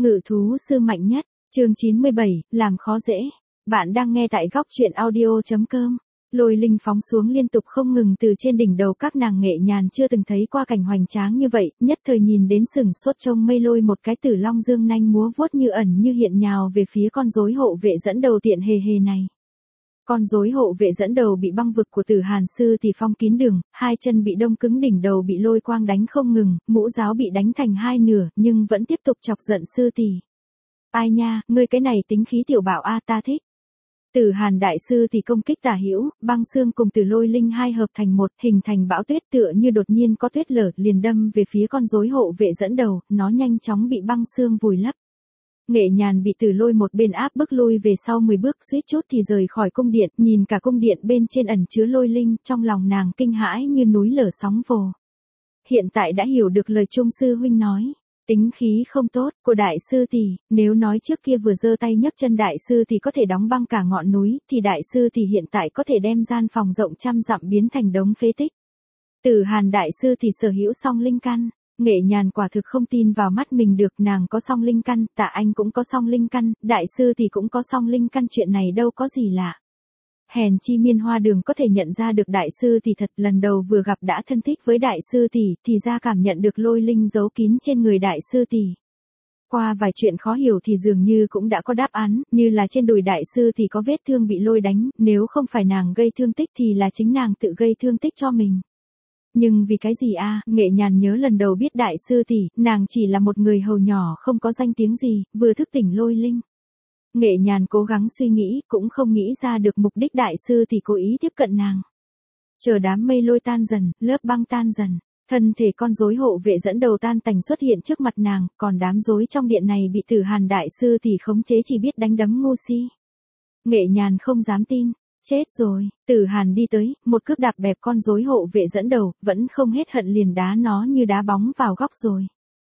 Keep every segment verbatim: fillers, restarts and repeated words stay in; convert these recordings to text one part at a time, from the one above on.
Ngự thú sư mạnh nhất, chương chín mươi bảy, làm khó dễ. Bạn đang nghe tại góc truyện audio.com. Lôi linh phóng xuống liên tục không ngừng từ trên đỉnh đầu các nàng nghệ nhàn chưa từng thấy qua cảnh hoành tráng như vậy, nhất thời nhìn đến sừng sốt trông mây lôi một cái tử long dương nanh múa vuốt như ẩn như hiện nhào về phía con rối hộ vệ dẫn đầu tiện hề hề này. Con rối hộ vệ dẫn đầu bị băng vực của Tử Hàn sư thì phong kín đường, hai chân bị đông cứng, đỉnh đầu bị lôi quang đánh không ngừng, mũ giáo bị đánh thành hai nửa, nhưng vẫn tiếp tục chọc giận sư tỷ. Ai nha, ngươi cái này tính khí tiểu bạo a, ta thích. Tử Hàn đại sư thì công kích tả hữu, băng xương cùng Tử Lôi linh hai hợp thành một, hình thành bão tuyết, tựa như đột nhiên có tuyết lở, liền đâm về phía con rối hộ vệ dẫn đầu, nó nhanh chóng bị băng xương vùi lấp. Nghệ nhàn bị Tử Lôi một bên áp bức lui về sau mười bước, suýt chút thì rời khỏi cung điện, nhìn cả cung điện bên trên ẩn chứa lôi linh, trong lòng nàng kinh hãi như núi lở sóng vồ. Hiện tại đã hiểu được lời Trung sư huynh nói, tính khí không tốt của đại sư tỷ, nếu nói trước kia vừa giơ tay nhấc chân đại sư thì có thể đóng băng cả ngọn núi, thì đại sư thì hiện tại có thể đem gian phòng rộng trăm dặm biến thành đống phế tích. Tử Hàn đại sư thì sở hữu song linh căn. Nghệ nhàn quả thực không tin vào mắt mình được, nàng có song linh căn, Tạ Anh cũng có song linh căn, đại sư thì cũng có song linh căn, chuyện này đâu có gì lạ. Hèn chi Miên Hoa Đường có thể nhận ra được đại sư thì thật, lần đầu vừa gặp đã thân thích với đại sư tỷ, thì ra cảm nhận được lôi linh giấu kín trên người đại sư tỷ. Qua vài chuyện khó hiểu thì dường như cũng đã có đáp án, như là trên đùi đại sư thì có vết thương bị lôi đánh, nếu không phải nàng gây thương tích thì là chính nàng tự gây thương tích cho mình. Nhưng vì cái gì a? Nghệ nhàn nhớ lần đầu biết đại sư tỷ, nàng chỉ là một người hầu nhỏ không có danh tiếng gì, vừa thức tỉnh lôi linh. Nghệ nhàn cố gắng suy nghĩ, cũng không nghĩ ra được mục đích đại sư tỷ cố ý tiếp cận nàng. Chờ đám mây lôi tan dần, lớp băng tan dần, thân thể con rối hộ vệ dẫn đầu tan tành xuất hiện trước mặt nàng, còn đám rối trong điện này bị Tử Hàn đại sư tỷ khống chế chỉ biết đánh đấm ngu si. Nghệ nhàn không dám tin. Chết rồi, Tử Hàn đi tới, một cước đạp bẹp con rối hộ vệ dẫn đầu, vẫn không hết hận liền đá nó như đá bóng vào góc rồi.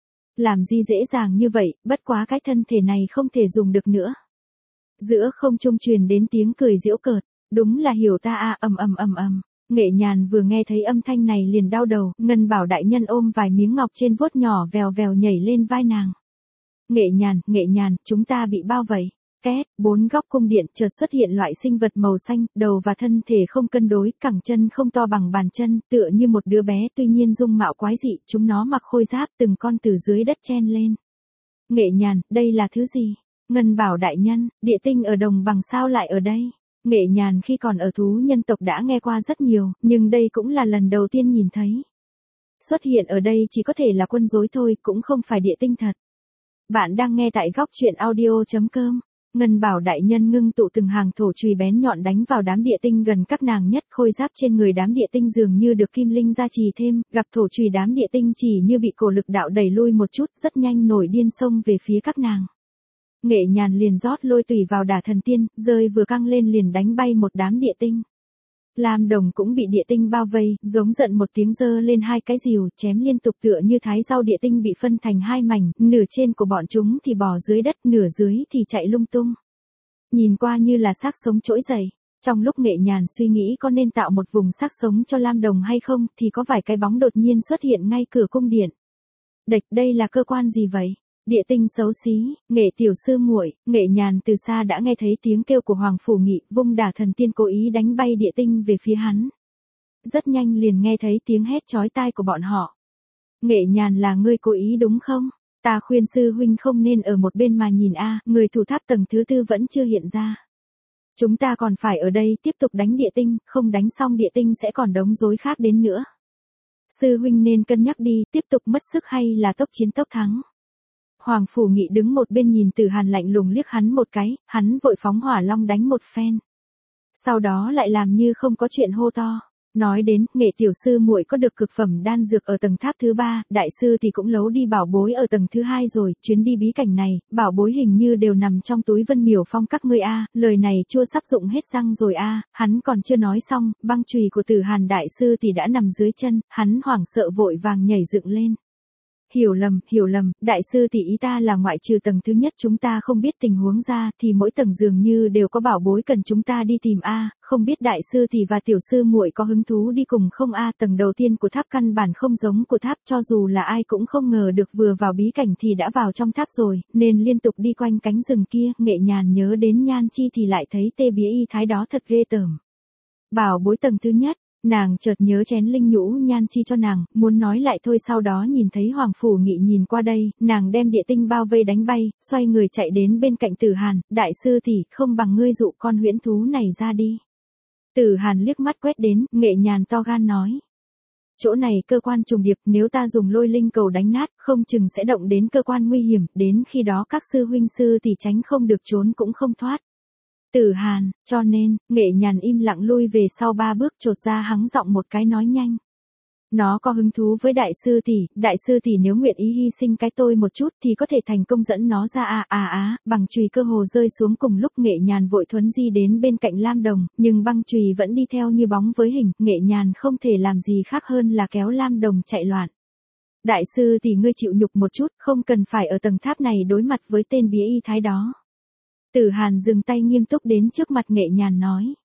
Làm gì dễ dàng như vậy, bất quá cái thân thể này không thể dùng được nữa. Giữa không trung truyền đến tiếng cười giễu cợt, đúng là hiểu ta a, ầm ầm ầm ầm. Nghệ nhàn vừa nghe thấy âm thanh này liền đau đầu, Ngân Bảo đại nhân ôm vài miếng ngọc trên vuốt nhỏ vèo vèo nhảy lên vai nàng. Nghệ nhàn, nghệ nhàn, chúng ta bị bao vây. Két, bốn góc cung điện chợt xuất hiện loại sinh vật màu xanh, đầu và thân thể không cân đối, cẳng chân không to bằng bàn chân, tựa như một đứa bé, tuy nhiên dung mạo quái dị, chúng nó mặc khôi giáp, từng con từ dưới đất chen lên. Nghệ nhàn, đây là thứ gì? Ngân Bảo đại nhân, địa tinh ở đồng bằng sao lại ở đây? Nghệ nhàn khi còn ở thú nhân tộc đã nghe qua rất nhiều, nhưng đây cũng là lần đầu tiên nhìn thấy. Xuất hiện ở đây chỉ có thể là quân rối thôi, cũng không phải địa tinh thật. Bạn đang nghe tại góc truyện audio.com. Ngân Bảo đại nhân ngưng tụ từng hàng thổ chùy bén nhọn đánh vào đám địa tinh gần các nàng nhất, khôi giáp trên người đám địa tinh dường như được kim linh gia trì thêm, gặp thổ chùy đám địa tinh chỉ như bị cổ lực đạo đẩy lui một chút, rất nhanh nổi điên xông về phía các nàng. Nghệ nhàn liền rót lôi tùy vào đả thần tiên, rơi vừa căng lên liền đánh bay một đám địa tinh. Lam Đồng cũng bị địa tinh bao vây, giống giận một tiếng giơ lên hai cái rìu, chém liên tục tựa như thái rau, địa tinh bị phân thành hai mảnh, nửa trên của bọn chúng thì bò dưới đất, nửa dưới thì chạy lung tung. Nhìn qua như là xác sống trỗi dậy. Trong lúc Nghệ nhàn suy nghĩ có nên tạo một vùng xác sống cho Lam Đồng hay không, thì có vài cái bóng đột nhiên xuất hiện ngay cửa cung điện. Địch, đây là cơ quan gì vậy? Địa tinh xấu xí, Nghệ tiểu sư muội. Nghệ nhàn từ xa đã nghe thấy tiếng kêu của Hoàng Phủ Nghị, vung đả thần tiên cố ý đánh bay địa tinh về phía hắn. Rất nhanh liền nghe thấy tiếng hét chói tai của bọn họ. Nghệ nhàn, là ngươi cố ý đúng không? Ta khuyên sư huynh không nên ở một bên mà nhìn a, người thủ tháp tầng thứ tư vẫn chưa hiện ra. Chúng ta còn phải ở đây tiếp tục đánh địa tinh, không đánh xong địa tinh sẽ còn đống rối khác đến nữa. Sư huynh nên cân nhắc đi, tiếp tục mất sức hay là tốc chiến tốc thắng. Hoàng Phủ Nghị đứng một bên nhìn Tử Hàn lạnh lùng liếc hắn một cái, hắn vội phóng hỏa long đánh một phen. Sau đó lại làm như không có chuyện hô to. Nói đến, Nghệ tiểu sư muội có được cực phẩm đan dược ở tầng tháp thứ ba, đại sư thì cũng lấu đi bảo bối ở tầng thứ hai rồi, chuyến đi bí cảnh này, bảo bối hình như đều nằm trong túi Vân Miểu Phong các ngươi a, lời này chua sắp dụng hết răng rồi a, hắn còn chưa nói xong, băng chùy của Tử Hàn đại sư thì đã nằm dưới chân, hắn hoảng sợ vội vàng nhảy dựng lên. hiểu lầm, hiểu lầm, đại sư tỷ ý ta là ngoại trừ tầng thứ nhất chúng ta không biết tình huống ra thì mỗi tầng dường như đều có bảo bối cần chúng ta đi tìm a, không biết đại sư tỷ và tiểu sư muội có hứng thú đi cùng không a, tầng đầu tiên của tháp căn bản không giống của tháp, cho dù là ai cũng không ngờ được vừa vào bí cảnh thì đã vào trong tháp rồi, nên liên tục đi quanh cánh rừng kia, Nghệ Nhàn nhớ đến Nhan Chi thì lại thấy tê bía y thái đó thật ghê tởm. Bảo bối tầng thứ nhất. Nàng chợt nhớ chén linh nhũ Nhan Chi cho nàng, muốn nói lại thôi sau đó nhìn thấy Hoàng Phủ Nghị nhìn qua đây, nàng đem địa tinh bao vây đánh bay, xoay người chạy đến bên cạnh Tử Hàn, đại sư tỷ, không bằng ngươi dụ con huyễn thú này ra đi. Tử Hàn liếc mắt quét đến, Nghệ Nhàn to gan nói. Chỗ này cơ quan trùng điệp, nếu ta dùng lôi linh cầu đánh nát, không chừng sẽ động đến cơ quan nguy hiểm, đến khi đó các sư huynh sư tỷ tránh không được trốn cũng không thoát. Tử Hàn, cho nên, Nghệ Nhàn im lặng lui về sau ba bước chột ra hắng giọng một cái nói nhanh. Nó có hứng thú với đại sư tỷ, đại sư tỷ nếu nguyện ý hy sinh cái tôi một chút thì có thể thành công dẫn nó ra à à á, bằng chùy cơ hồ rơi xuống cùng lúc Nghệ Nhàn vội thuấn di đến bên cạnh Lam Đồng, nhưng băng chùy vẫn đi theo như bóng với hình, Nghệ Nhàn không thể làm gì khác hơn là kéo Lam Đồng chạy loạn. Đại sư tỷ ngươi chịu nhục một chút, không cần phải ở tầng tháp này đối mặt với tên bía y thái đó. Tử Hàn dừng tay nghiêm túc đến trước mặt Nghệ Nhàn nói.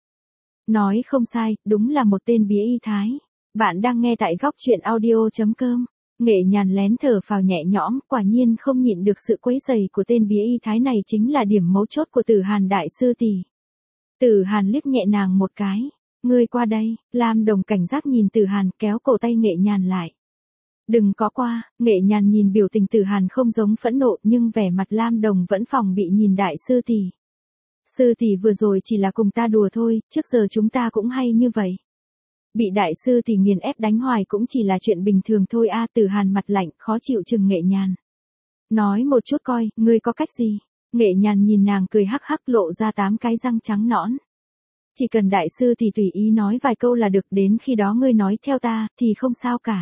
Nói không sai, đúng là một tên bía y thái. Bạn đang nghe tại góc truyện audio.com. Nghệ Nhàn lén thở phào nhẹ nhõm, quả nhiên không nhịn được sự quấy rầy của tên bía y thái này chính là điểm mấu chốt của Tử Hàn đại sư tỷ. Tử Hàn liếc nhẹ nàng một cái. Ngươi qua đây, Lam Đồng cảnh giác nhìn Tử Hàn kéo cổ tay Nghệ Nhàn lại. Đừng có qua, Nghệ Nhàn nhìn biểu tình Tử Hàn không giống phẫn nộ nhưng vẻ mặt Lam Đồng vẫn phòng bị nhìn đại sư tỷ. Sư tỷ vừa rồi chỉ là cùng ta đùa thôi, trước giờ chúng ta cũng hay như vậy. Bị đại sư tỷ nghiền ép đánh hoài cũng chỉ là chuyện bình thường thôi a. Tử Hàn mặt lạnh, khó chịu chừng Nghệ Nhàn. Nói một chút coi, ngươi có cách gì? Nghệ Nhàn nhìn nàng cười hắc hắc lộ ra tám cái răng trắng nõn. Chỉ cần đại sư tỷ tùy ý nói vài câu là được, đến khi đó ngươi nói theo ta, thì không sao cả.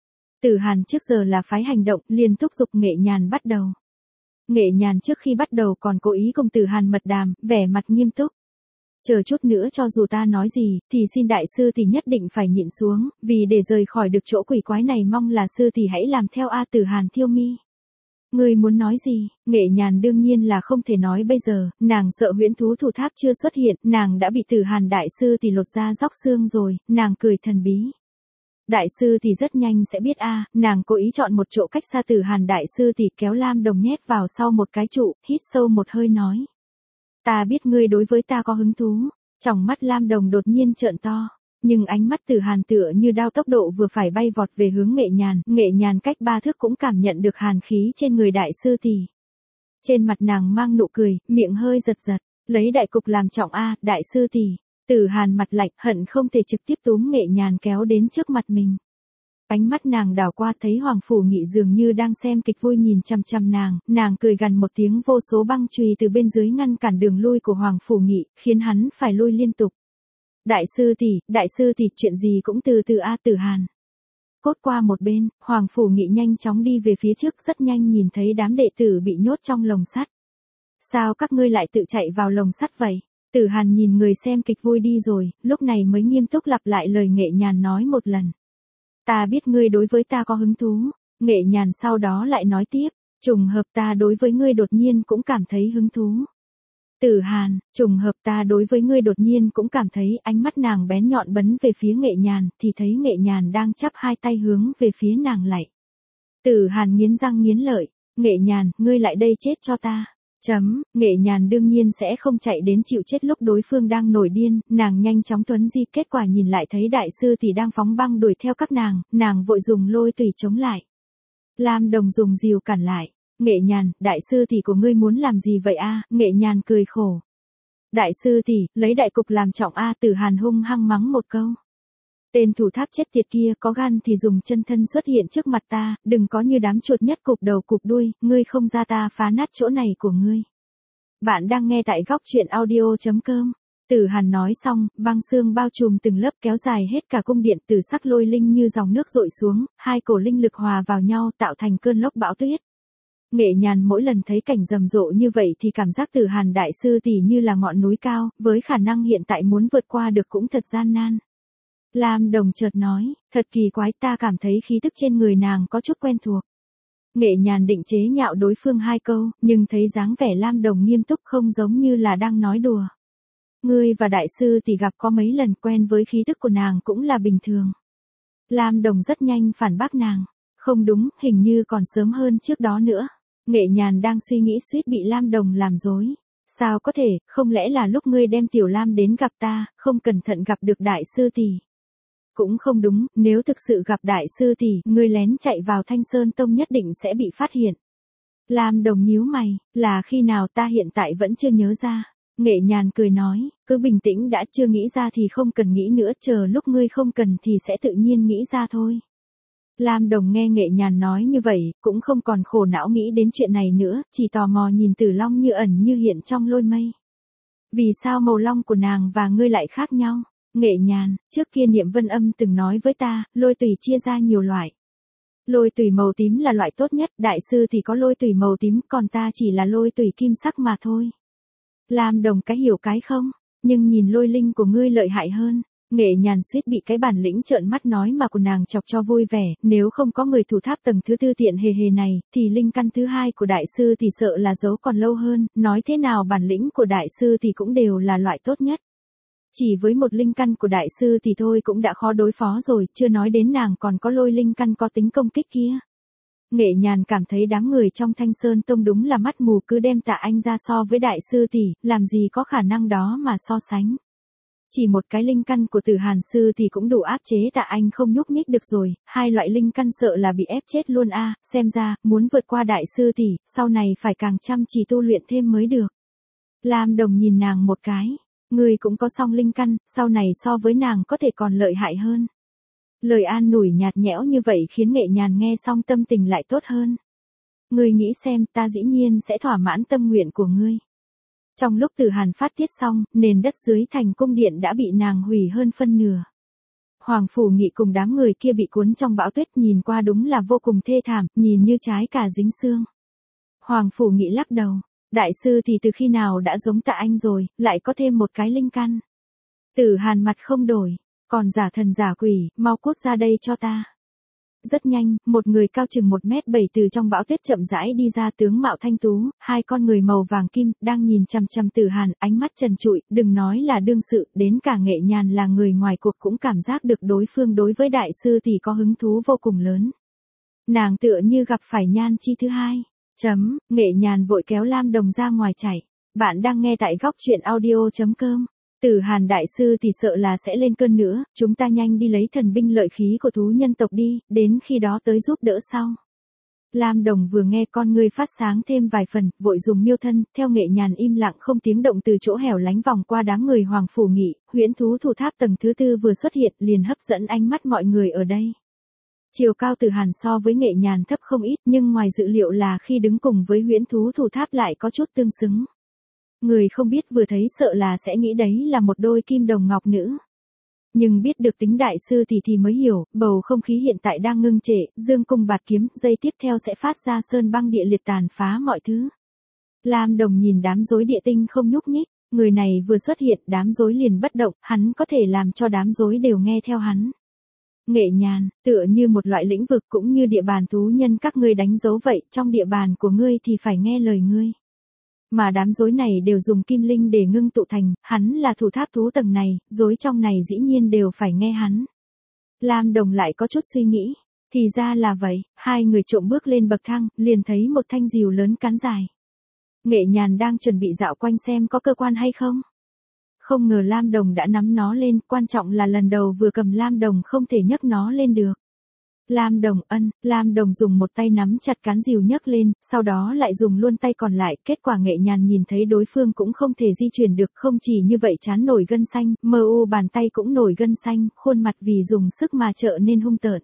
Tử Hàn trước giờ là phái hành động, liền thúc giục Nghệ Nhàn bắt đầu. Nghệ Nhàn trước khi bắt đầu còn cố ý cùng Tử Hàn mật đàm, vẻ mặt nghiêm túc. Chờ chút nữa cho dù ta nói gì, thì xin đại sư tỷ nhất định phải nhịn xuống, vì để rời khỏi được chỗ quỷ quái này mong là sư tỷ hãy làm theo a. Tử Hàn thiêu mi. Ngươi muốn nói gì? Nghệ Nhàn đương nhiên là không thể nói bây giờ, nàng sợ huyễn thú thủ tháp chưa xuất hiện, nàng đã bị Tử Hàn đại sư tỷ lột da róc xương rồi, nàng cười thần bí. Đại sư thì rất nhanh sẽ biết a. Nàng cố ý chọn một chỗ cách xa Tử Hàn đại sư thì kéo Lam Đồng nhét vào sau một cái trụ, hít sâu một hơi nói. Ta biết ngươi đối với ta có hứng thú. Tròng mắt Lam Đồng đột nhiên trợn to, nhưng ánh mắt Tử Hàn tựa như đao tốc độ vừa phải bay vọt về hướng Nghệ Nhàn, Nghệ Nhàn cách ba thước cũng cảm nhận được hàn khí trên người đại sư tỷ. Trên mặt nàng mang nụ cười, miệng hơi giật giật, lấy đại cục làm trọng a, đại sư tỷ. Tử Hàn mặt lạnh, hận không thể trực tiếp túm Nghệ Nhàn kéo đến trước mặt mình. Ánh mắt nàng đảo qua thấy Hoàng Phủ Nghị dường như đang xem kịch vui nhìn chằm chằm nàng, nàng cười gằn một tiếng, vô số băng chùy từ bên dưới ngăn cản đường lui của Hoàng Phủ Nghị, khiến hắn phải lui liên tục. Đại sư tỷ, đại sư tỷ, chuyện gì cũng từ từ a. Tử Hàn. Cốt qua một bên, Hoàng Phủ Nghị nhanh chóng đi về phía trước, rất nhanh nhìn thấy đám đệ tử bị nhốt trong lồng sắt. Sao các ngươi lại tự chạy vào lồng sắt vậy? Tử Hàn nhìn người xem kịch vui đi rồi, lúc này mới nghiêm túc lặp lại lời Nghệ Nhàn nói một lần. Ta biết ngươi đối với ta có hứng thú. Nghệ Nhàn sau đó lại nói tiếp, trùng hợp ta đối với ngươi đột nhiên cũng cảm thấy hứng thú. Tử Hàn, trùng hợp ta đối với ngươi đột nhiên cũng cảm thấy, ánh mắt nàng bén nhọn bấn về phía Nghệ Nhàn, thì thấy Nghệ Nhàn đang chắp hai tay hướng về phía nàng lạy. Tử Hàn nghiến răng nghiến lợi, Nghệ Nhàn, ngươi lại đây chết cho ta. Chấm, Nghệ Nhàn đương nhiên sẽ không chạy đến chịu chết lúc đối phương đang nổi điên, nàng nhanh chóng tuấn di, kết quả nhìn lại thấy đại sư tỷ đang phóng băng đuổi theo các nàng, nàng vội dùng lôi tùy chống lại. Lam Đồng dùng rìu cản lại. Nghệ Nhàn, đại sư tỷ của ngươi muốn làm gì vậy a? Nghệ Nhàn cười khổ. Đại sư tỷ, lấy đại cục làm trọng a. Tử Hàn hung hăng mắng một câu. Tên thủ tháp chết tiệt kia, có gan thì dùng chân thân xuất hiện trước mặt ta, đừng có như đám chuột nhất cục đầu cục đuôi, ngươi không ra ta phá nát chỗ này của ngươi. Bạn đang nghe tại góc truyện audio.com. Tử Hàn nói xong, băng xương bao trùm từng lớp kéo dài hết cả cung điện, từ sắc lôi linh như dòng nước dội xuống, hai cổ linh lực hòa vào nhau tạo thành cơn lốc bão tuyết. Nghệ Nhàn mỗi lần thấy cảnh rầm rộ như vậy thì cảm giác Tử Hàn đại sư tỷ như là ngọn núi cao, với khả năng hiện tại muốn vượt qua được cũng thật gian nan. Lam Đồng chợt nói, thật kỳ quái, ta cảm thấy khí tức trên người nàng có chút quen thuộc. Nghệ Nhàn định chế nhạo đối phương hai câu, nhưng thấy dáng vẻ Lam Đồng nghiêm túc không giống như là đang nói đùa. Ngươi và đại sư thì gặp có mấy lần, quen với khí tức của nàng cũng là bình thường. Lam Đồng rất nhanh phản bác nàng. Không đúng, hình như còn sớm hơn trước đó nữa. Nghệ Nhàn đang suy nghĩ suýt bị Lam Đồng làm dối. Sao có thể, không lẽ là lúc ngươi đem Tiểu Lam đến gặp ta, không cẩn thận gặp được đại sư tỷ? Cũng không đúng, nếu thực sự gặp đại sư tỷ, ngươi lén chạy vào Thanh Sơn Tông nhất định sẽ bị phát hiện. Lam Đồng nhíu mày, là khi nào ta hiện tại vẫn chưa nhớ ra. Nghệ Nhàn cười nói, cứ bình tĩnh đã, chưa nghĩ ra thì không cần nghĩ nữa, chờ lúc ngươi không cần thì sẽ tự nhiên nghĩ ra thôi. Lam Đồng nghe Nghệ Nhàn nói như vậy, cũng không còn khổ não nghĩ đến chuyện này nữa, chỉ tò mò nhìn Tử Long như ẩn như hiện trong lôi mây. Vì sao màu long của nàng và ngươi lại khác nhau? Nghệ Nhàn, trước kia Niệm Vân Âm từng nói với ta, lôi tùy chia ra nhiều loại. Lôi tùy màu tím là loại tốt nhất, đại sư thì có lôi tùy màu tím, còn ta chỉ là lôi tùy kim sắc mà thôi. Lam Đồng cái hiểu cái không, nhưng nhìn lôi linh của ngươi lợi hại hơn. Nghệ Nhàn suýt bị cái bản lĩnh trợn mắt nói mà của nàng chọc cho vui vẻ, nếu không có người thủ tháp tầng thứ tư tiện hề hề này, thì linh căn thứ hai của đại sư thì sợ là giấu còn lâu hơn, nói thế nào bản lĩnh của đại sư thì cũng đều là loại tốt nhất. Chỉ với một linh căn của đại sư thì thôi cũng đã khó đối phó rồi, chưa nói đến nàng còn có lôi linh căn có tính công kích kia. Nghệ Nhàn cảm thấy đám người trong Thanh Sơn Tông đúng là mắt mù, cứ đem Tạ Anh ra so với đại sư tỷ, làm gì có khả năng đó mà so sánh. Chỉ một cái linh căn của Tử Hàn sư thì cũng đủ áp chế Tạ Anh không nhúc nhích được rồi, hai loại linh căn sợ là bị ép chết luôn a, à, xem ra, muốn vượt qua đại sư tỷ, sau này phải càng chăm chỉ tu luyện thêm mới được. Lam Đồng nhìn nàng một cái, ngươi cũng có song linh căn, sau này so với nàng có thể còn lợi hại hơn. Lời an ủi nhạt nhẽo như vậy khiến Nghệ Nhàn nghe xong tâm tình lại tốt hơn. Ngươi nghĩ xem, ta dĩ nhiên sẽ thỏa mãn tâm nguyện của ngươi. Trong lúc Tử Hàn phát tiết xong, nền đất dưới thành cung điện đã bị nàng hủy hơn phân nửa. Hoàng Phủ Nghị cùng đám người kia bị cuốn trong bão tuyết, nhìn qua đúng là vô cùng thê thảm, nhìn như trái cà dính xương. Hoàng Phủ Nghị lắc đầu, đại sư thì từ khi nào đã giống Tạ Anh rồi, lại có thêm một cái linh căn. Tử Hàn mặt không đổi, còn giả thần giả quỷ, mau cút ra đây cho ta. Rất nhanh, một người cao chừng một mét bảy từ trong bão tuyết chậm rãi đi ra, tướng mạo thanh tú, hai con người màu vàng kim, đang nhìn chằm chằm Tử Hàn, ánh mắt trần trụi, đừng nói là đương sự, đến cả Nghệ Nhàn là người ngoài cuộc cũng cảm giác được đối phương đối với đại sư thì có hứng thú vô cùng lớn. Nàng tựa như gặp phải nhan chi thứ hai. Chấm, Nghệ Nhàn vội kéo Lam Đồng ra ngoài chạy. Bạn đang nghe tại góc truyện audio.com. Tử Hàn đại sư thì sợ là sẽ lên cơn nữa, chúng ta nhanh đi lấy thần binh lợi khí của thú nhân tộc đi, đến khi đó tới giúp đỡ sau. Lam Đồng vừa nghe con ngươi phát sáng thêm vài phần, vội dùng miêu thân, theo Nghệ Nhàn im lặng không tiếng động từ chỗ hẻo lánh vòng qua đám người Hoàng Phủ Nghị, huyễn thú thủ tháp tầng thứ tư vừa xuất hiện liền hấp dẫn ánh mắt mọi người ở đây. Chiều cao Tử Hàn so với Nghệ Nhàn thấp không ít, nhưng ngoài dự liệu là khi đứng cùng với huyễn thú thủ tháp lại có chút tương xứng. Người không biết vừa thấy sợ là sẽ nghĩ đấy là một đôi kim đồng ngọc nữ. Nhưng biết được tính đại sư thì thì mới hiểu, bầu không khí hiện tại đang ngưng trệ, dương cung bạt kiếm, giây tiếp theo sẽ phát ra sơn băng địa liệt tàn phá mọi thứ. Lam Đồng nhìn đám rối địa tinh không nhúc nhích, người này vừa xuất hiện đám rối liền bất động, hắn có thể làm cho đám rối đều nghe theo hắn. Nghệ Nhàn, tựa như một loại lĩnh vực cũng như địa bàn thú nhân các ngươi đánh dấu vậy, trong địa bàn của ngươi thì phải nghe lời ngươi. Mà đám rối này đều dùng kim linh để ngưng tụ thành, hắn là thủ tháp thú tầng này, rối trong này dĩ nhiên đều phải nghe hắn. Lam Đồng lại có chút suy nghĩ, thì ra là vậy, hai người trộm bước lên bậc thang, liền thấy một thanh rìu lớn cán dài. Nghệ Nhàn đang chuẩn bị dạo quanh xem có cơ quan hay không. Không ngờ Lam Đồng đã nắm nó lên, quan trọng là lần đầu vừa cầm Lam Đồng không thể nhấc nó lên được. Lam Đồng ân, Lam Đồng dùng một tay nắm chặt cán rìu nhấc lên, sau đó lại dùng luôn tay còn lại, kết quả Nghệ Nhàn nhìn thấy đối phương cũng không thể di chuyển được, không chỉ như vậy trán nổi gân xanh, mờ u bàn tay cũng nổi gân xanh, khuôn mặt vì dùng sức mà trở nên hung tợn.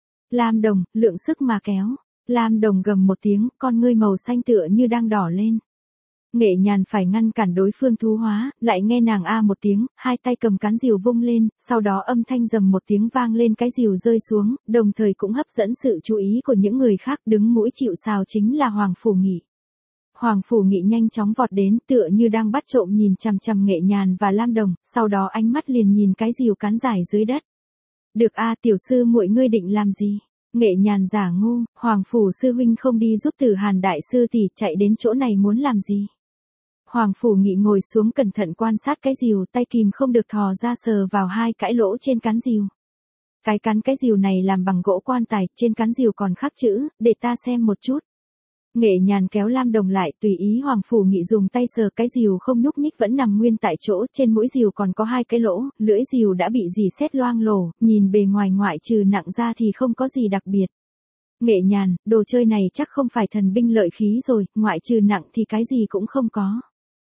Lam Đồng, lượng sức mà kéo. Lam Đồng gầm một tiếng, con ngươi màu xanh tựa như đang đỏ lên. Nghệ Nhàn phải ngăn cản đối phương thú hóa, lại nghe nàng a một tiếng, hai tay cầm cán rìu vung lên, sau đó âm thanh rầm một tiếng vang lên, cái rìu rơi xuống, đồng thời cũng hấp dẫn sự chú ý của những người khác, đứng mũi chịu sào chính là Hoàng Phủ Nghị. Hoàng Phủ Nghị nhanh chóng vọt đến, tựa như đang bắt trộm nhìn chằm chằm Nghệ Nhàn và Lam Đồng, sau đó ánh mắt liền nhìn cái rìu cán dài dưới đất. Được a, tiểu sư muội ngươi định làm gì? Nghệ Nhàn giả ngu, Hoàng Phủ sư huynh không đi giúp Tử Hàn đại sư tỷ chạy đến chỗ này muốn làm gì? Hoàng Phủ Nghị ngồi xuống cẩn thận quan sát cái rìu, tay kìm không được thò ra sờ vào hai cái lỗ trên cán rìu. Cái cán cái rìu này làm bằng gỗ quan tài, trên cán rìu còn khắc chữ, để ta xem một chút. Nghệ Nhàn kéo Lam Đồng lại, tùy ý Hoàng Phủ Nghị dùng tay sờ cái rìu không nhúc nhích vẫn nằm nguyên tại chỗ, trên mũi rìu còn có hai cái lỗ, lưỡi rìu đã bị rỉ sét loang lổ, nhìn bề ngoài ngoại trừ nặng ra thì không có gì đặc biệt. Nghệ Nhàn, đồ chơi này chắc không phải thần binh lợi khí rồi, ngoại trừ nặng thì cái gì cũng không có.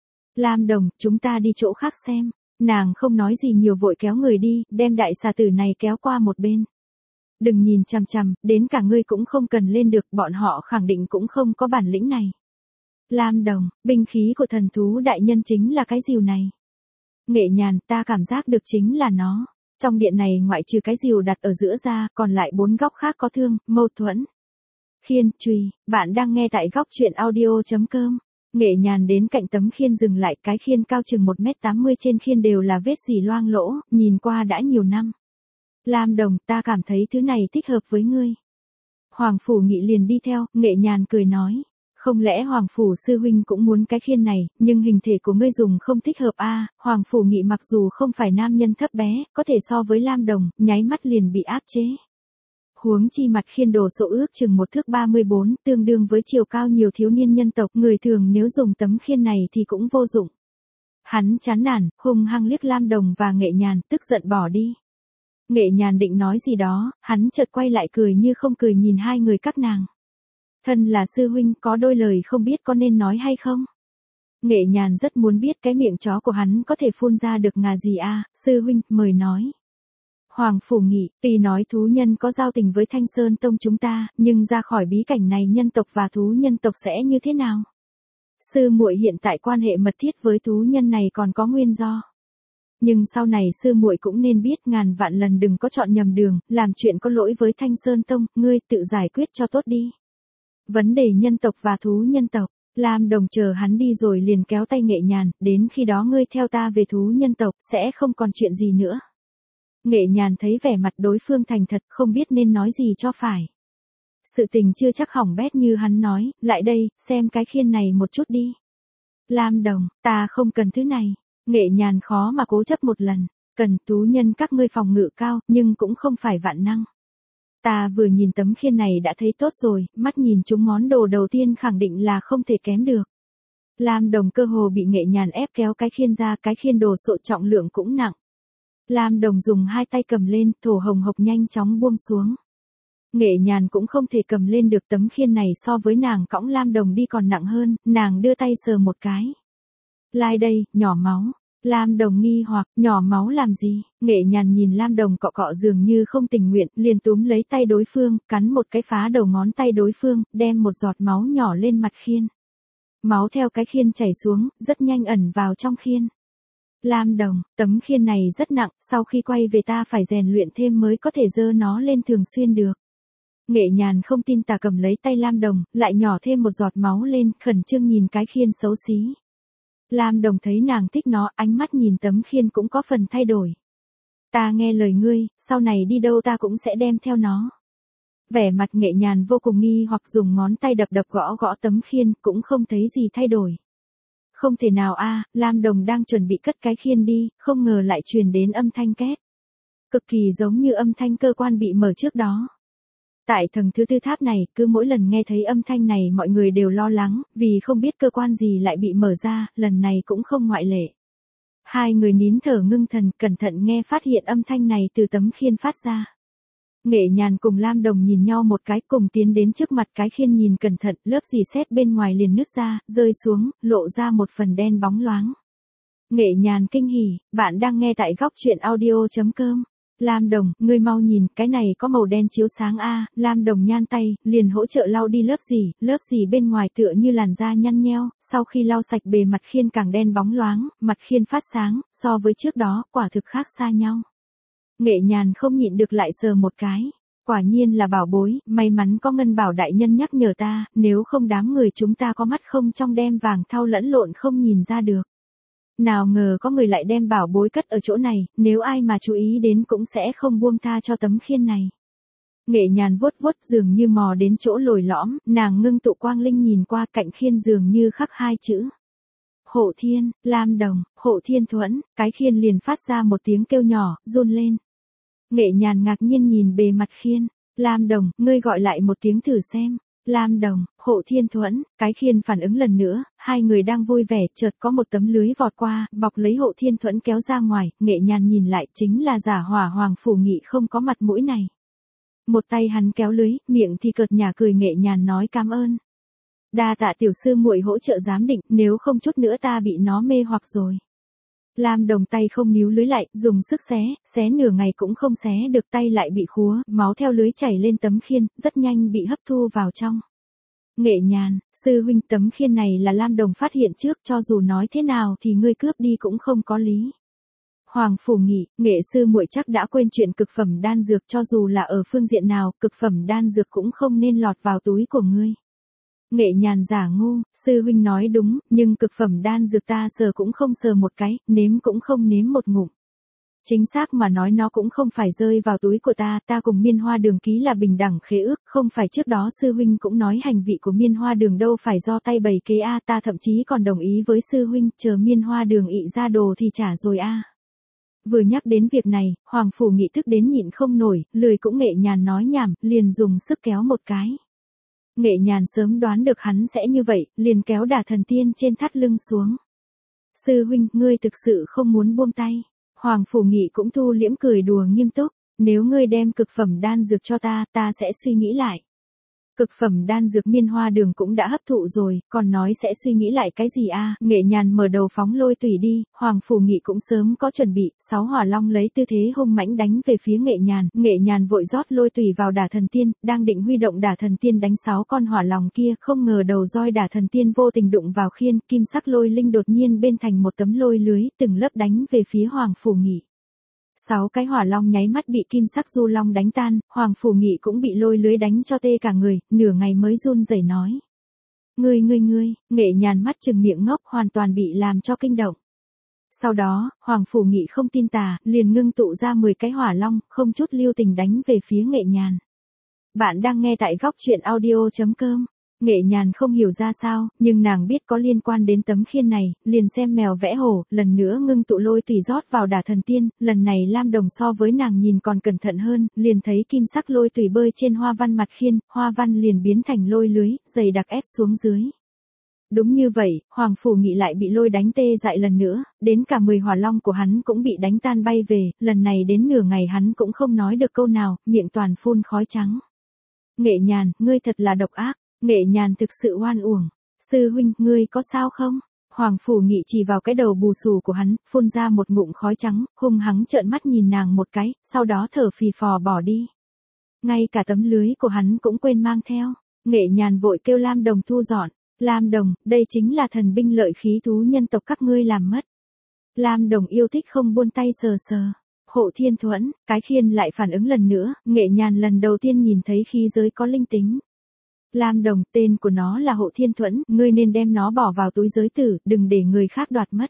Lam Đồng, chúng ta đi chỗ khác xem. Nàng không nói gì nhiều vội kéo người đi, đem đại xà tử này kéo qua một bên. Đừng nhìn chằm chằm, đến cả ngươi cũng không cần lên được, bọn họ khẳng định cũng không có bản lĩnh này. Lam Đồng, binh khí của thần thú đại nhân chính là cái rìu này. Nghệ Nhàn, ta cảm giác được chính là nó. Trong điện này ngoại trừ cái rìu đặt ở giữa ra, còn lại bốn góc khác có thương, mâu thuẫn. Khiên, chùy, bạn đang nghe tại góc truyện audio chấm com. Nghệ Nhàn đến cạnh tấm khiên dừng lại, cái khiên cao chừng một mét tám mươi trên khiên đều là vết rỉ loang lỗ, nhìn qua đã nhiều năm. Lam Đồng, ta cảm thấy thứ này thích hợp với ngươi. Hoàng Phủ Nghị liền đi theo, Nghệ Nhàn cười nói. Không lẽ Hoàng Phủ sư huynh cũng muốn cái khiên này, nhưng hình thể của ngươi dùng không thích hợp a. À, Hoàng Phủ Nghị mặc dù không phải nam nhân thấp bé, có thể so với Lam Đồng, nháy mắt liền bị áp chế. Huống chi mặt khiên đồ sộ ước chừng một thước ba mươi bốn, tương đương với chiều cao nhiều thiếu niên nhân tộc, người thường nếu dùng tấm khiên này thì cũng vô dụng. Hắn chán nản, hung hăng liếc Lam Đồng và Nghệ Nhàn, tức giận bỏ đi. Nghệ Nhàn định nói gì đó, hắn chợt quay lại cười như không cười nhìn hai người các nàng. Thân là sư huynh, có đôi lời không biết có nên nói hay không? Nghệ Nhàn rất muốn biết cái miệng chó của hắn có thể phun ra được ngà gì a. À, sư huynh, mời nói. Hoàng Phủ Nghị, tuy nói thú nhân có giao tình với Thanh Sơn Tông chúng ta, nhưng ra khỏi bí cảnh này nhân tộc và thú nhân tộc sẽ như thế nào? Sư muội hiện tại quan hệ mật thiết với thú nhân này còn có nguyên do. Nhưng sau này sư muội cũng nên biết ngàn vạn lần đừng có chọn nhầm đường, làm chuyện có lỗi với Thanh Sơn Tông, ngươi tự giải quyết cho tốt đi. Vấn đề nhân tộc và thú nhân tộc, Lam Đồng chờ hắn đi rồi liền kéo tay Nghệ Nhàn, đến khi đó ngươi theo ta về thú nhân tộc, sẽ không còn chuyện gì nữa. Nghệ Nhàn thấy vẻ mặt đối phương thành thật, không biết nên nói gì cho phải. Sự tình chưa chắc hỏng bét như hắn nói, lại đây, xem cái khiên này một chút đi. Lam Đồng, ta không cần thứ này. Nghệ Nhàn khó mà cố chấp một lần, cần thú nhân các ngươi phòng ngự cao, nhưng cũng không phải vạn năng. Ta vừa nhìn tấm khiên này đã thấy tốt rồi, mắt nhìn chúng món đồ đầu tiên khẳng định là không thể kém được. Lam Đồng cơ hồ bị Nghệ Nhàn ép kéo cái khiên ra, cái khiên đồ sộ trọng lượng cũng nặng. Lam Đồng dùng hai tay cầm lên, thổ hồng hộc nhanh chóng buông xuống. Nghệ Nhàn cũng không thể cầm lên được tấm khiên này, so với nàng cõng Lam Đồng đi còn nặng hơn, nàng đưa tay sờ một cái. Lai đây, nhỏ máu. Lam Đồng nghi hoặc, nhỏ máu làm gì? Nghệ Nhàn nhìn Lam Đồng cọ cọ dường như không tình nguyện, liền túm lấy tay đối phương, cắn một cái phá đầu ngón tay đối phương, đem một giọt máu nhỏ lên mặt khiên. Máu theo cái khiên chảy xuống, rất nhanh ẩn vào trong khiên. Lam Đồng, tấm khiên này rất nặng, sau khi quay về ta phải rèn luyện thêm mới có thể dơ nó lên thường xuyên được. Nghệ Nhàn không tin tà cầm lấy tay Lam Đồng, lại nhỏ thêm một giọt máu lên, khẩn trương nhìn cái khiên xấu xí. Lam Đồng thấy nàng thích nó, ánh mắt nhìn tấm khiên cũng có phần thay đổi. Ta nghe lời ngươi, sau này đi đâu ta cũng sẽ đem theo nó. Vẻ mặt Nghệ Nhàn vô cùng nghi hoặc dùng ngón tay đập đập gõ gõ tấm khiên, cũng không thấy gì thay đổi. Không thể nào a, à, Lam Đồng đang chuẩn bị cất cái khiên đi, không ngờ lại truyền đến âm thanh két. Cực kỳ giống như âm thanh cơ quan bị mở trước đó. Tại tầng thứ tư tháp này, cứ mỗi lần nghe thấy âm thanh này mọi người đều lo lắng, vì không biết cơ quan gì lại bị mở ra, lần này cũng không ngoại lệ. Hai người nín thở ngưng thần, cẩn thận nghe phát hiện âm thanh này từ tấm khiên phát ra. Nghệ Nhàn cùng Lam Đồng nhìn nhau một cái, cùng tiến đến trước mặt cái khiên nhìn cẩn thận, lớp rỉ sét bên ngoài liền nứt ra, rơi xuống, lộ ra một phần đen bóng loáng. Nghệ Nhàn kinh hỉ, bạn đang nghe tại góc truyện audio chấm com. Lam Đồng, ngươi mau nhìn, cái này có màu đen chiếu sáng a. À, Lam Đồng nhan tay, liền hỗ trợ lau đi lớp rỉ, lớp rỉ bên ngoài tựa như làn da nhăn nheo, sau khi lau sạch bề mặt khiên càng đen bóng loáng, mặt khiên phát sáng, so với trước đó, quả thực khác xa nhau. Nghệ Nhàn không nhịn được lại sờ một cái. Quả nhiên là bảo bối, may mắn có Ngân Bảo đại nhân nhắc nhở ta, nếu không đám người chúng ta có mắt không trong đem vàng thau lẫn lộn không nhìn ra được. Nào ngờ có người lại đem bảo bối cất ở chỗ này, nếu ai mà chú ý đến cũng sẽ không buông tha cho tấm khiên này. Nghệ Nhàn vuốt vuốt dường như mò đến chỗ lồi lõm, nàng ngưng tụ quang linh nhìn qua cạnh khiên dường như khắc hai chữ. Hộ Thiên, Lam Đồng, Hộ Thiên Thuẫn, cái khiên liền phát ra một tiếng kêu nhỏ, run lên. Nghệ Nhàn ngạc nhiên nhìn bề mặt khiên, Lam Đồng, ngươi gọi lại một tiếng thử xem. Lam Đồng, Hộ Thiên Thuẫn, cái khiên phản ứng lần nữa, hai người đang vui vẻ, chợt có một tấm lưới vọt qua, bọc lấy Hộ Thiên Thuẫn kéo ra ngoài, Nghệ Nhàn nhìn lại chính là giả hỏa Hoàng Phủ Nghị không có mặt mũi này. Một tay hắn kéo lưới, miệng thì cợt nhả cười. Nghệ Nhàn nói cảm ơn. Đa tạ tiểu sư muội hỗ trợ giám định, nếu không chút nữa ta bị nó mê hoặc rồi. Lam Đồng tay không níu lưới lại, dùng sức xé, xé nửa ngày cũng không xé được, tay lại bị khúa, máu theo lưới chảy lên tấm khiên, rất nhanh bị hấp thu vào trong. Nghệ Nhàn, sư huynh, tấm khiên này là Lam Đồng phát hiện trước, cho dù nói thế nào thì ngươi cướp đi cũng không có lý. Hoàng Phủ Nghị, Nghệ sư muội chắc đã quên chuyện cực phẩm đan dược, cho dù là ở phương diện nào, cực phẩm đan dược cũng không nên lọt vào túi của ngươi. Nghệ Nhàn giả ngu, sư huynh nói đúng, nhưng cực phẩm đan dược ta sờ cũng không sờ một cái, nếm cũng không nếm một ngụm. Chính xác mà nói nó cũng không phải rơi vào túi của ta, ta cùng Miên Hoa Đường ký là bình đẳng khế ước, không phải trước đó sư huynh cũng nói hành vị của Miên Hoa Đường đâu phải do tay bày kế a, ta thậm chí còn đồng ý với sư huynh, chờ Miên Hoa Đường ị ra đồ thì trả rồi a. Vừa nhắc đến việc này, Hoàng Phủ Nghị tức đến nhịn không nổi, lười cũng Nghệ Nhàn nói nhảm, liền dùng sức kéo một cái. Nghệ Nhàn sớm đoán được hắn sẽ như vậy, liền kéo Đả Thần Tiên trên thắt lưng xuống. Sư huynh, ngươi thực sự không muốn buông tay. Hoàng Phủ Nghị cũng thu liễm cười đùa nghiêm túc, nếu ngươi đem cực phẩm đan dược cho ta, ta sẽ suy nghĩ lại. Cực phẩm đan dược Miên Hoa Đường cũng đã hấp thụ rồi, còn nói sẽ suy nghĩ lại cái gì a? Nghệ Nhàn mở đầu phóng lôi tùy đi, Hoàng Phủ Nghị cũng sớm có chuẩn bị, sáu hỏa long lấy tư thế hung mãnh đánh về phía Nghệ Nhàn, Nghệ Nhàn vội rót lôi tùy vào Đả Thần Tiên, đang định huy động Đả Thần Tiên đánh sáu con hỏa long kia, không ngờ đầu roi Đả Thần Tiên vô tình đụng vào khiên, kim sắc lôi linh đột nhiên bên thành một tấm lôi lưới, từng lớp đánh về phía Hoàng Phủ Nghị. Sáu cái hỏa long nháy mắt bị kim sắc du long đánh tan, Hoàng Phủ Nghị cũng bị lôi lưới đánh cho tê cả người, nửa ngày mới run rẩy nói. Ngươi ngươi ngươi, Nghệ Nhàn mắt trừng miệng ngốc, hoàn toàn bị làm cho kinh động. Sau đó, Hoàng Phủ Nghị không tin tà, liền ngưng tụ ra mười cái hỏa long, không chút lưu tình đánh về phía Nghệ Nhàn. Bạn đang nghe tại góc truyện audio chấm com. Nghệ Nhàn không hiểu ra sao, nhưng nàng biết có liên quan đến tấm khiên này, liền xem mèo vẽ hổ, lần nữa ngưng tụ lôi tùy rót vào Đả Thần Tiên, lần này Lam Đồng so với nàng nhìn còn cẩn thận hơn, liền thấy kim sắc lôi tùy bơi trên hoa văn mặt khiên, hoa văn liền biến thành lôi lưới, dày đặc ép xuống dưới. Đúng như vậy, Hoàng Phủ Nghị lại bị lôi đánh tê dại lần nữa, đến cả mười hỏa long của hắn cũng bị đánh tan bay về, lần này đến nửa ngày hắn cũng không nói được câu nào, miệng toàn phun khói trắng. Nghệ Nhàn, ngươi thật là độc ác. Nghệ Nhàn thực sự oan uổng. Sư huynh, ngươi có sao không? Hoàng Phủ Nghị chỉ vào cái đầu bù xù của hắn, phun ra một ngụm khói trắng, hung hăng trợn mắt nhìn nàng một cái, sau đó thở phì phò bỏ đi. Ngay cả tấm lưới của hắn cũng quên mang theo. Nghệ Nhàn vội kêu Lam Đồng thu dọn. Lam Đồng, đây chính là thần binh lợi khí thú nhân tộc các ngươi làm mất. Lam Đồng yêu thích không buông tay sờ sờ. Hộ Thiên Thuẫn, cái khiên lại phản ứng lần nữa, Nghệ Nhàn lần đầu tiên nhìn thấy khí giới có linh tính. Lam Đồng, tên của nó là Hộ Thiên Thuẫn, ngươi nên đem nó bỏ vào túi giới tử, đừng để người khác đoạt mất.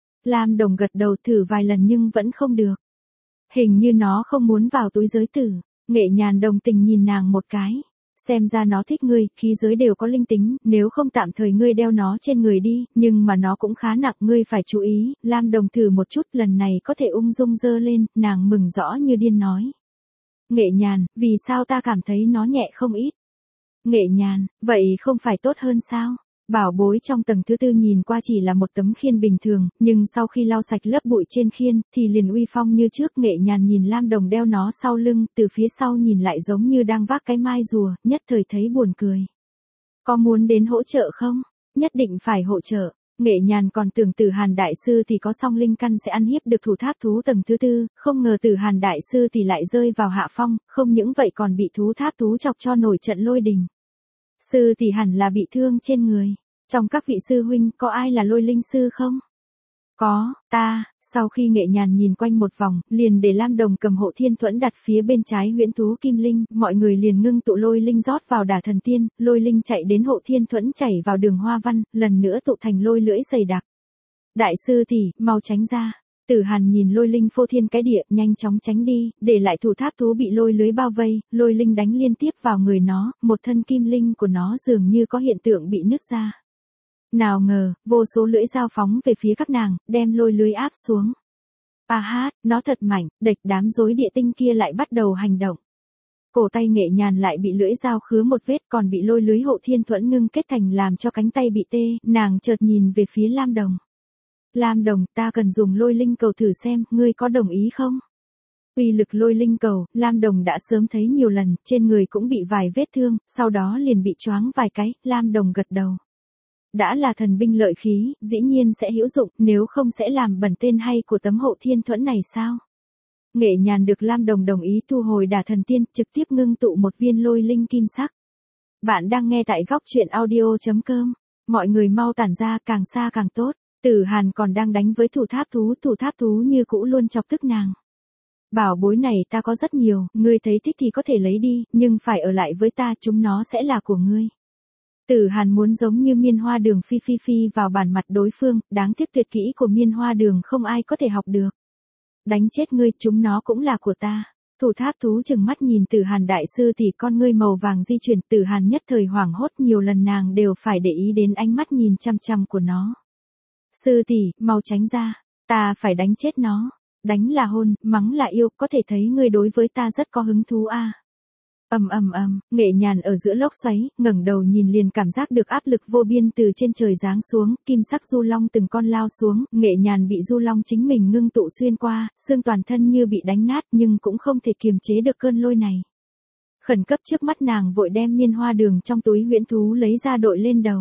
Lam Đồng gật đầu thử vài lần nhưng vẫn không được. Hình như nó không muốn vào túi giới tử. Nghệ Nhàn đồng tình nhìn nàng một cái. Xem ra nó thích ngươi, khí giới đều có linh tính, nếu không tạm thời ngươi đeo nó trên người đi, nhưng mà nó cũng khá nặng, ngươi phải chú ý. Lam Đồng thử một chút, lần này có thể ung dung dơ lên, nàng mừng rõ như điên nói. Nghệ Nhàn, vì sao ta cảm thấy nó nhẹ không ít? Nghệ Nhàn, vậy không phải tốt hơn sao? Bảo bối trong tầng thứ tư nhìn qua chỉ là một tấm khiên bình thường, nhưng sau khi lau sạch lớp bụi trên khiên, thì liền uy phong như trước. Nghệ Nhàn nhìn Lam Đồng đeo nó sau lưng, từ phía sau nhìn lại giống như đang vác cái mai rùa, nhất thời thấy buồn cười. Có muốn đến hỗ trợ không? Nhất định phải hỗ trợ. Nghệ Nhàn còn tưởng Tử Hàn Đại Sư thì có song linh căn sẽ ăn hiếp được thủ tháp thú tầng thứ tư, không ngờ Tử Hàn Đại Sư thì lại rơi vào hạ phong, không những vậy còn bị thú tháp thú chọc cho nổi trận lôi đình. Sư thì hẳn là bị thương trên người. Trong các vị sư huynh có ai là lôi linh sư không? Có, ta. Sau khi Nghệ Nhàn nhìn quanh một vòng, liền để Lam Đồng cầm Hộ Thiên Thuẫn đặt phía bên trái huyễn thú kim linh, mọi người liền ngưng tụ lôi linh rót vào Đả Thần Tiên, lôi linh chạy đến Hộ Thiên Thuẫn chảy vào đường hoa văn, lần nữa tụ thành lôi lưỡi dày đặc. Đại sư tỷ, mau tránh ra. Tử Hàn nhìn lôi linh phô thiên cái địa, nhanh chóng tránh đi, để lại thủ tháp thú bị lôi lưới bao vây, lôi linh đánh liên tiếp vào người nó, một thân kim linh của nó dường như có hiện tượng bị nứt ra. Nào ngờ, vô số lưỡi dao phóng về phía các nàng, đem lôi lưới áp xuống. À hát, nó thật mạnh, địch đám rối địa tinh kia lại bắt đầu hành động. Cổ tay Nghệ Nhàn lại bị lưỡi dao khứa một vết, còn bị lôi lưới hộ thiên thuẫn ngưng kết thành làm cho cánh tay bị tê, nàng chợt nhìn về phía Lam Đồng. Lam Đồng, ta cần dùng lôi linh cầu thử xem, ngươi có đồng ý không? Uy lực lôi linh cầu, Lam Đồng đã sớm thấy nhiều lần, trên người cũng bị vài vết thương, sau đó liền bị choáng vài cái, Lam Đồng gật đầu. Đã là thần binh lợi khí, dĩ nhiên sẽ hữu dụng, nếu không sẽ làm bẩn tên hay của tấm hộ thiên thuẫn này sao? Nghệ Nhàn được Lam Đồng đồng ý thu hồi đả thần tiên, trực tiếp ngưng tụ một viên lôi linh kim sắc. Bạn đang nghe tại góc truyện audio chấm com. Mọi người mau tản ra, càng xa càng tốt. Tử Hàn còn đang đánh với thủ tháp thú, thủ tháp thú như cũ luôn chọc tức nàng. Bảo bối này ta có rất nhiều, ngươi thấy thích thì có thể lấy đi, nhưng phải ở lại với ta, chúng nó sẽ là của ngươi. Tử Hàn muốn giống như Miên Hoa Đường phi phi phi vào bản mặt đối phương, đáng tiếc tuyệt kỹ của Miên Hoa Đường không ai có thể học được. Đánh chết ngươi, chúng nó cũng là của ta. Thủ tháp thú chừng mắt nhìn Tử Hàn đại sư thì con ngươi màu vàng di chuyển, Tử Hàn nhất thời hoảng hốt, nhiều lần nàng đều phải để ý đến ánh mắt nhìn chăm chăm của nó. Sư tỷ, mau tránh ra, ta phải đánh chết nó. Đánh là hôn, mắng là yêu, có thể thấy ngươi đối với ta rất có hứng thú a. À. Ầm ầm ầm, Nghệ Nhàn ở giữa lốc xoáy, ngẩng đầu nhìn liền cảm giác được áp lực vô biên từ trên trời giáng xuống, kim sắc du long từng con lao xuống, Nghệ Nhàn bị du long chính mình ngưng tụ xuyên qua, xương toàn thân như bị đánh nát nhưng cũng không thể kiềm chế được cơn lôi này. Khẩn cấp trước mắt nàng vội đem Miên Hoa Đường trong túi huyễn thú lấy ra đội lên đầu.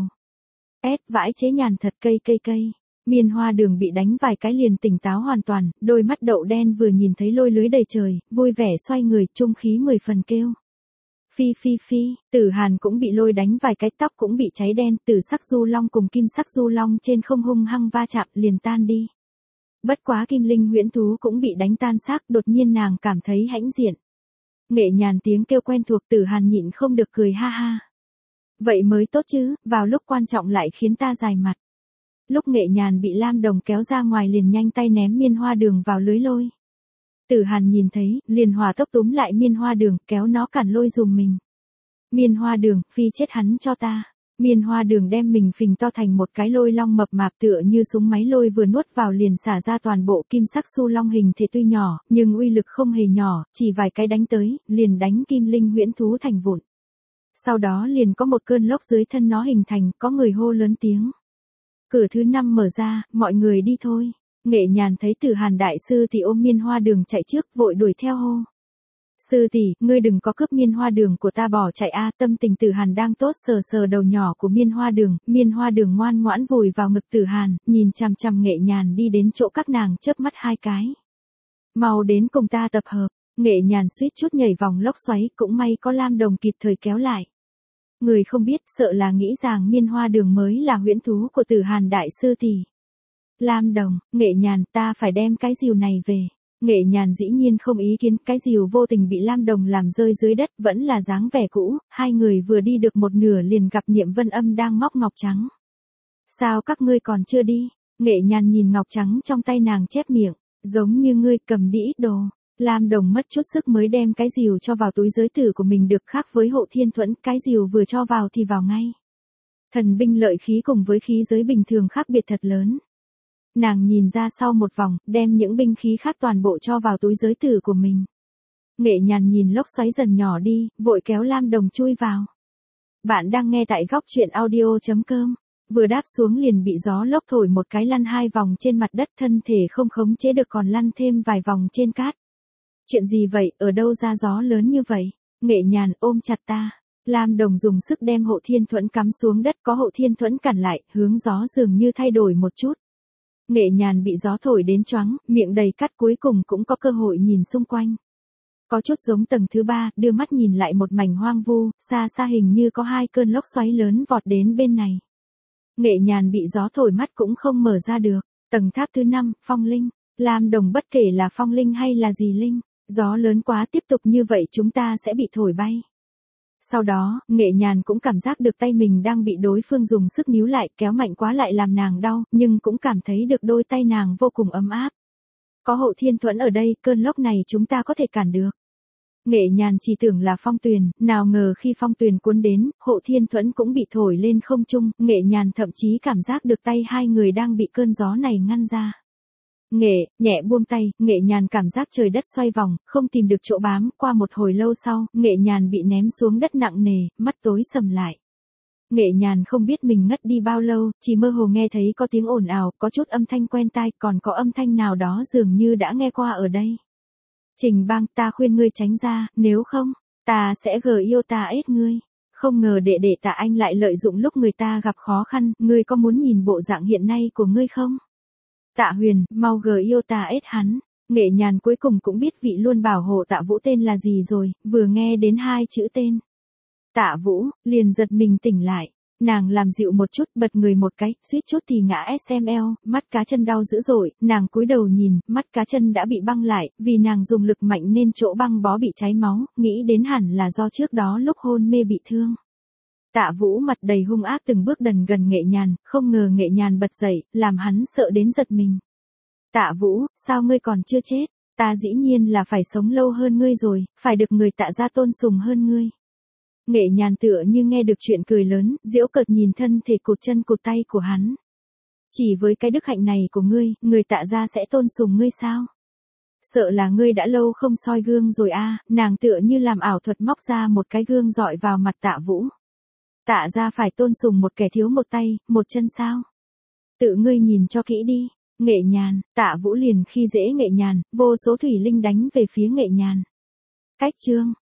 Ét vãi chế nhàn thật cây cây cây. Miên Hoa Đường bị đánh vài cái liền tỉnh táo hoàn toàn, đôi mắt đậu đen vừa nhìn thấy lôi lưới đầy trời, vui vẻ xoay người, trung khí mười phần kêu. Phi phi phi, Tử Hàn cũng bị lôi đánh vài cái, tóc cũng bị cháy đen, tử sắc du long cùng kim sắc du long trên không hung hăng va chạm liền tan đi. Bất quá kim linh huyễn thú cũng bị đánh tan xác, đột nhiên nàng cảm thấy hãnh diện. Nghệ Nhàn tiếng kêu quen thuộc, Tử Hàn nhịn không được cười ha ha. Vậy mới tốt chứ, vào lúc quan trọng lại khiến ta dài mặt. Lúc Nghệ Nhàn bị Lam Đồng kéo ra ngoài liền nhanh tay ném Miên Hoa Đường vào lưới lôi. Tử Hàn nhìn thấy, liền hỏa tốc túm lại Miên Hoa Đường, kéo nó cản lôi dùm mình. Miên Hoa Đường, phi chết hắn cho ta. Miên Hoa Đường đem mình phình to thành một cái lôi long mập mạp tựa như súng máy lôi vừa nuốt vào liền xả ra toàn bộ kim sắc su long hình thể tuy nhỏ, nhưng uy lực không hề nhỏ, chỉ vài cái đánh tới, liền đánh kim linh huyễn thú thành vụn. Sau đó liền có một cơn lốc dưới thân nó hình thành, có người hô lớn tiếng. Cửa thứ năm mở ra, mọi người đi thôi. Nghệ Nhàn thấy Tử Hàn đại sư thì ôm Miên Hoa Đường chạy trước, vội đuổi theo hô. Sư tỷ, ngươi đừng có cướp Miên Hoa Đường của ta bỏ chạy a. Tâm tình Tử Hàn đang tốt, sờ sờ đầu nhỏ của Miên Hoa Đường, Miên Hoa Đường ngoan ngoãn vùi vào ngực Tử Hàn, nhìn chằm chằm Nghệ Nhàn đi đến chỗ các nàng, chớp mắt hai cái. Mau đến cùng ta tập hợp. Nghệ Nhàn suýt chút nhảy vòng lốc xoáy, cũng may có Lam Đồng kịp thời kéo lại. Người không biết, sợ là nghĩ rằng Miên Hoa Đường mới là huyễn thú của Tử Hàn đại sư tỷ. Lam Đồng, Nghệ Nhàn, ta phải đem cái rìu này về. Nghệ Nhàn dĩ nhiên không ý kiến, cái rìu vô tình bị Lam Đồng làm rơi dưới đất, vẫn là dáng vẻ cũ, hai người vừa đi được một nửa liền gặp Niệm Vân Âm đang móc ngọc trắng. Sao các ngươi còn chưa đi? Nghệ Nhàn nhìn ngọc trắng trong tay nàng chép miệng, giống như ngươi cầm đi ít đồ. Lam Đồng mất chút sức mới đem cái rìu cho vào túi giới tử của mình, được khác với hộ thiên thuẫn, cái rìu vừa cho vào thì vào ngay. Thần binh lợi khí cùng với khí giới bình thường khác biệt thật lớn. Nàng nhìn ra sau một vòng, đem những binh khí khác toàn bộ cho vào túi giới tử của mình. Nghệ Nhàn nhìn lốc xoáy dần nhỏ đi, vội kéo Lam Đồng chui vào. Bạn đang nghe tại góc truyện audio chấm com. Vừa đáp xuống liền bị gió lốc thổi một cái lăn hai vòng trên mặt đất, thân thể không khống chế được còn lăn thêm vài vòng trên cát. Chuyện gì vậy, ở đâu ra gió lớn như vậy? Nghệ Nhàn ôm chặt ta. Lam Đồng dùng sức đem hộ thiên thuẫn cắm xuống đất, có hộ thiên thuẫn cản lại, hướng gió dường như thay đổi một chút. Nghệ Nhàn bị gió thổi đến choáng, miệng đầy cát, cuối cùng cũng có cơ hội nhìn xung quanh. Có chút giống tầng thứ ba, đưa mắt nhìn lại một mảnh hoang vu, xa xa hình như có hai cơn lốc xoáy lớn vọt đến bên này. Nghệ Nhàn bị gió thổi mắt cũng không mở ra được. Tầng tháp thứ năm, phong linh. Lam Đồng bất kể là phong linh hay là gì linh, gió lớn quá, tiếp tục như vậy chúng ta sẽ bị thổi bay. Sau đó, Nghệ Nhàn cũng cảm giác được tay mình đang bị đối phương dùng sức níu lại, kéo mạnh quá lại làm nàng đau, nhưng cũng cảm thấy được đôi tay nàng vô cùng ấm áp. Có Hộ Thiên Thuẫn ở đây, cơn lốc này chúng ta có thể cản được. Nghệ Nhàn chỉ tưởng là Phong Tuyền, nào ngờ khi Phong Tuyền cuốn đến, Hộ Thiên Thuẫn cũng bị thổi lên không trung, Nghệ Nhàn thậm chí cảm giác được tay hai người đang bị cơn gió này ngăn ra. Nghệ, nhẹ buông tay, Nghệ Nhàn cảm giác trời đất xoay vòng, không tìm được chỗ bám, qua một hồi lâu sau, Nghệ Nhàn bị ném xuống đất nặng nề, mắt tối sầm lại. Nghệ Nhàn không biết mình ngất đi bao lâu, chỉ mơ hồ nghe thấy có tiếng ồn ào, có chút âm thanh quen tai, còn có âm thanh nào đó dường như đã nghe qua ở đây. Trình Bang, ta khuyên ngươi tránh ra, nếu không, ta sẽ gờ yêu ta ết ngươi. Không ngờ đệ đệ Tạ Anh lại lợi dụng lúc người ta gặp khó khăn, ngươi có muốn nhìn bộ dạng hiện nay của ngươi không? Tạ Huyền, mau gờ yêu ta ết hắn. Nghệ Nhàn cuối cùng cũng biết vị luôn bảo hộ Tạ Vũ tên là gì rồi, vừa nghe đến hai chữ tên Tạ Vũ, liền giật mình tỉnh lại. Nàng làm dịu một chút, bật người một cái, suýt chút thì ngã ét em lờ, mắt cá chân đau dữ dội, nàng cúi đầu nhìn, mắt cá chân đã bị băng lại, vì nàng dùng lực mạnh nên chỗ băng bó bị cháy máu, nghĩ đến hẳn là do trước đó lúc hôn mê bị thương. Tạ Vũ mặt đầy hung ác từng bước đần gần Nghệ Nhàn, không ngờ Nghệ Nhàn bật dậy, làm hắn sợ đến giật mình. Tạ Vũ, sao ngươi còn chưa chết? Ta dĩ nhiên là phải sống lâu hơn ngươi rồi, phải được người Tạ gia tôn sùng hơn ngươi. Nghệ Nhàn tựa như nghe được chuyện cười lớn, giễu cợt nhìn thân thể cụt chân cụt tay của hắn. Chỉ với cái đức hạnh này của ngươi, người Tạ gia sẽ tôn sùng ngươi sao? Sợ là ngươi đã lâu không soi gương rồi a. À, nàng tựa như làm ảo thuật móc ra một cái gương dọi vào mặt Tạ Vũ. Tạ gia phải tôn sùng một kẻ thiếu một tay, một chân sao? Tự ngươi nhìn cho kỹ đi. Nghệ Nhàn, Tạ Vũ liền khi dễ Nghệ Nhàn, vô số thủy linh đánh về phía Nghệ Nhàn. Cách chương